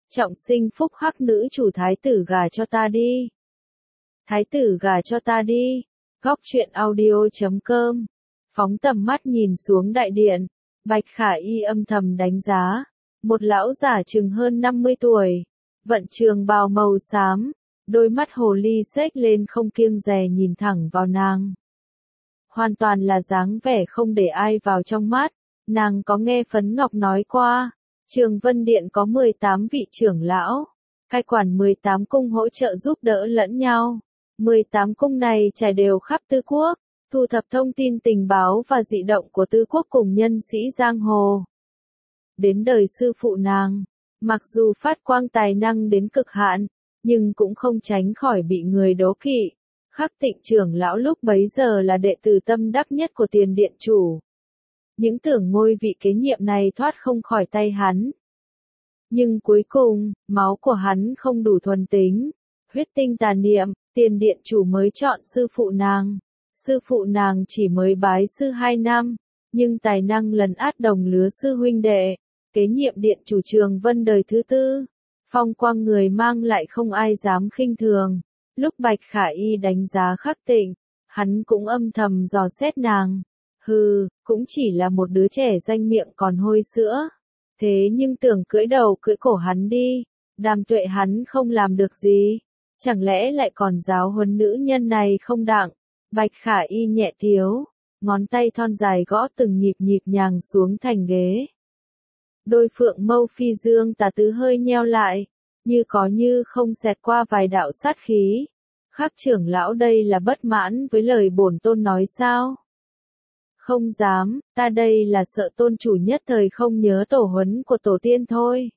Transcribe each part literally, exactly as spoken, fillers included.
Trọng sinh phúc hắc nữ chủ thái tử gả cho ta đi. Thái tử gả cho ta đi. Góc truyện audio chấm com. Phóng tầm mắt nhìn xuống đại điện, Bạch Khả Y âm thầm đánh giá. Một lão giả chừng hơn năm mươi tuổi, vận trường bào màu xám, đôi mắt hồ ly xếch lên không kiêng dè nhìn thẳng vào nàng. Hoàn toàn là dáng vẻ không để ai vào trong mắt. Nàng có nghe Phấn Ngọc nói qua, Trường Vân Điện có mười tám vị trưởng lão, cai quản mười tám cung hỗ trợ giúp đỡ lẫn nhau. mười tám cung này trải đều khắp Tư Quốc, thu thập thông tin tình báo và dị động của Tư Quốc cùng nhân sĩ giang hồ. Đến đời sư phụ nàng, mặc dù phát quang tài năng đến cực hạn, nhưng cũng không tránh khỏi bị người đố kỵ. Khắc Tịnh trưởng lão lúc bấy giờ là đệ tử tâm đắc nhất của Tiền Điện chủ. Những tưởng ngôi vị kế nhiệm này thoát không khỏi tay hắn. Nhưng cuối cùng, máu của hắn không đủ thuần tính. Huyết tinh tà niệm, Tiền Điện chủ mới chọn sư phụ nàng. Sư phụ nàng chỉ mới bái sư hai năm, nhưng tài năng lấn át đồng lứa sư huynh đệ. Kế nhiệm điện chủ Trường Vân đời thứ tư. Phong quang người mang lại không ai dám khinh thường. Lúc Bạch Khả Y đánh giá Khắc Tịnh, hắn cũng âm thầm dò xét nàng. Hừ, cũng chỉ là một đứa trẻ danh miệng còn hôi sữa. Thế nhưng tưởng cưỡi đầu cưỡi cổ hắn đi, Đàm Tuệ hắn không làm được gì. Chẳng lẽ lại còn giáo huấn nữ nhân này không đặng? Bạch Khả Y nhẹ thiếu, ngón tay thon dài gõ từng nhịp nhịp nhàng xuống thành ghế. Đôi phượng mâu phi dương tà tứ hơi nheo lại, như có như không xẹt qua vài đạo sát khí. Khắc trưởng lão đây là bất mãn với lời bổn tôn nói sao? Không dám, ta đây là sợ tôn chủ nhất thời không nhớ tổ huấn của tổ tiên thôi.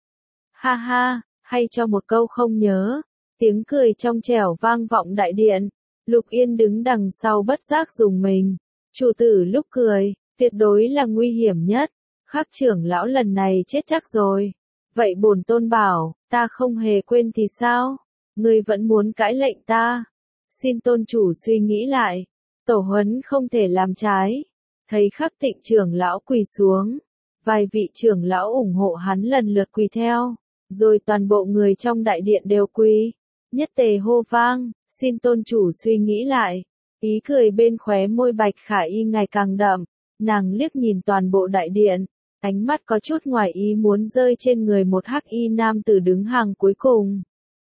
Ha ha, hay cho một câu không nhớ. Tiếng cười trong trẻo vang vọng đại điện. Lục Yên đứng đằng sau bất giác dùng mình. Chủ tử lúc cười, tuyệt đối là nguy hiểm nhất. Khắc trưởng lão lần này chết chắc rồi. Vậy bổn tôn bảo, ta không hề quên thì sao? Ngươi vẫn muốn cãi lệnh ta. Xin tôn chủ suy nghĩ lại. Tổ huấn không thể làm trái. Thấy Khắc Tịnh trưởng lão quỳ xuống. Vài vị trưởng lão ủng hộ hắn lần lượt quỳ theo. Rồi toàn bộ người trong đại điện đều quỳ. Nhất tề hô vang, xin tôn chủ suy nghĩ lại. Ý cười bên khóe môi Bạch Khả Y ngày càng đậm. Nàng liếc nhìn toàn bộ đại điện. Ánh mắt có chút ngoài ý muốn rơi trên người một hắc y nam tử đứng hàng cuối cùng.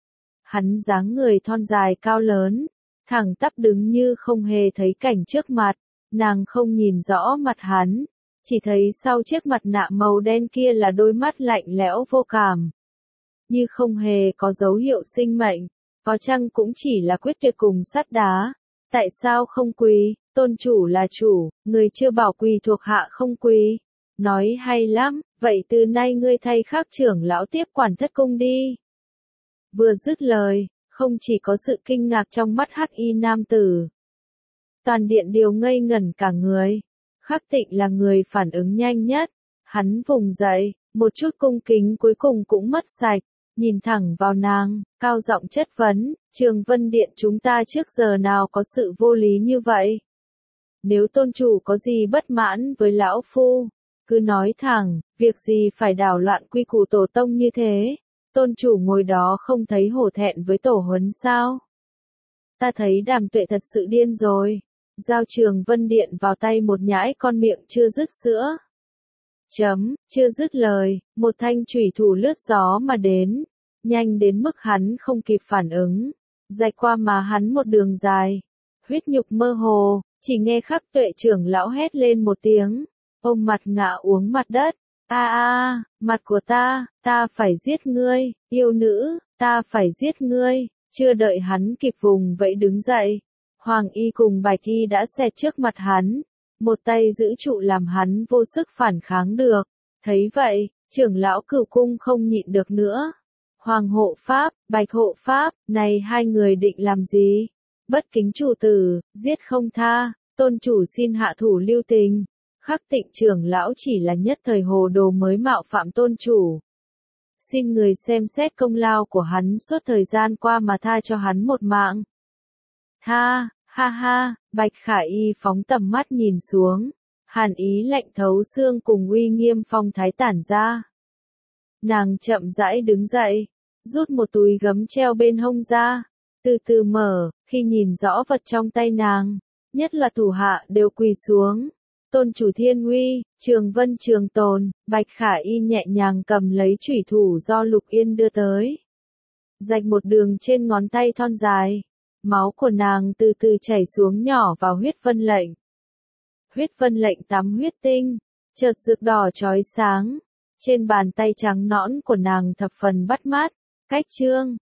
Hắn dáng người thon dài cao lớn, thẳng tắp đứng như không hề thấy cảnh trước mặt. Nàng không nhìn rõ mặt hắn, chỉ thấy sau chiếc mặt nạ màu đen kia là đôi mắt lạnh lẽo vô cảm. Như không hề có dấu hiệu sinh mệnh, có chăng cũng chỉ là quyết tuyệt cùng sắt đá. Tại sao không quỳ? Tôn chủ là chủ, người chưa bảo quỳ thuộc hạ không quỳ. Nói hay lắm, vậy từ nay ngươi thay Khắc trưởng lão tiếp quản thất cung đi. Vừa dứt lời, không chỉ có sự kinh ngạc trong mắt hắc y nam tử. Toàn điện đều ngây ngẩn cả người. Khắc Tịnh là người phản ứng nhanh nhất. Hắn vùng dậy, một chút cung kính cuối cùng cũng mất sạch. Nhìn thẳng vào nàng, cao giọng chất vấn, Trường Vân Điện chúng ta trước giờ nào có sự vô lý như vậy? Nếu tôn chủ có gì bất mãn với lão phu, cứ nói thẳng, việc gì phải đảo loạn quy củ tổ tông như thế? Tôn chủ ngồi đó không thấy hổ thẹn với tổ huấn sao? Ta thấy Đàm Tuệ thật sự điên rồi. Giao Trường Vân Điện vào tay một nhãi con miệng chưa dứt sữa. Chấm, chưa dứt lời, một thanh chủy thủ lướt gió mà đến. Nhanh đến mức hắn không kịp phản ứng. Rạch qua má hắn một đường dài. Huyết nhục mơ hồ, chỉ nghe Khắc Tuệ trưởng lão hét lên một tiếng. Ôm mặt ngã uống mặt đất. A a, mặt của ta, ta phải giết ngươi, yêu nữ, ta phải giết ngươi. Chưa đợi hắn kịp vùng vẫy đứng dậy. Hoàng Y cùng Bạch Y đã xẹt trước mặt hắn. Một tay giữ trụ làm hắn vô sức phản kháng được. Thấy vậy, trưởng lão Cửu cung không nhịn được nữa. Hoàng hộ pháp, Bạch hộ pháp, này hai người định làm gì? Bất kính chủ tử, giết không tha, tôn chủ xin hạ thủ lưu tình. Khắc Tịnh trưởng lão chỉ là nhất thời hồ đồ mới mạo phạm tôn chủ. Xin người xem xét công lao của hắn suốt thời gian qua mà tha cho hắn một mạng. Tha, ha ha, Bạch Khả Y phóng tầm mắt nhìn xuống. Hàn ý lạnh thấu xương cùng uy nghiêm phong thái tản ra. Nàng chậm rãi đứng dậy, rút một túi gấm treo bên hông ra, từ từ mở, khi nhìn rõ vật trong tay nàng, nhất là thủ hạ đều quỳ xuống. Tôn chủ thiên uy, Trường Vân trường tồn, Bạch Khả Y nhẹ nhàng cầm lấy chủy thủ do Lục Yên đưa tới. Rạch một đường trên ngón tay thon dài, máu của nàng từ từ chảy xuống nhỏ vào huyết vân lệnh. Huyết vân lệnh tắm huyết tinh, chợt rực đỏ chói sáng, trên bàn tay trắng nõn của nàng thập phần bắt mắt, cách trương,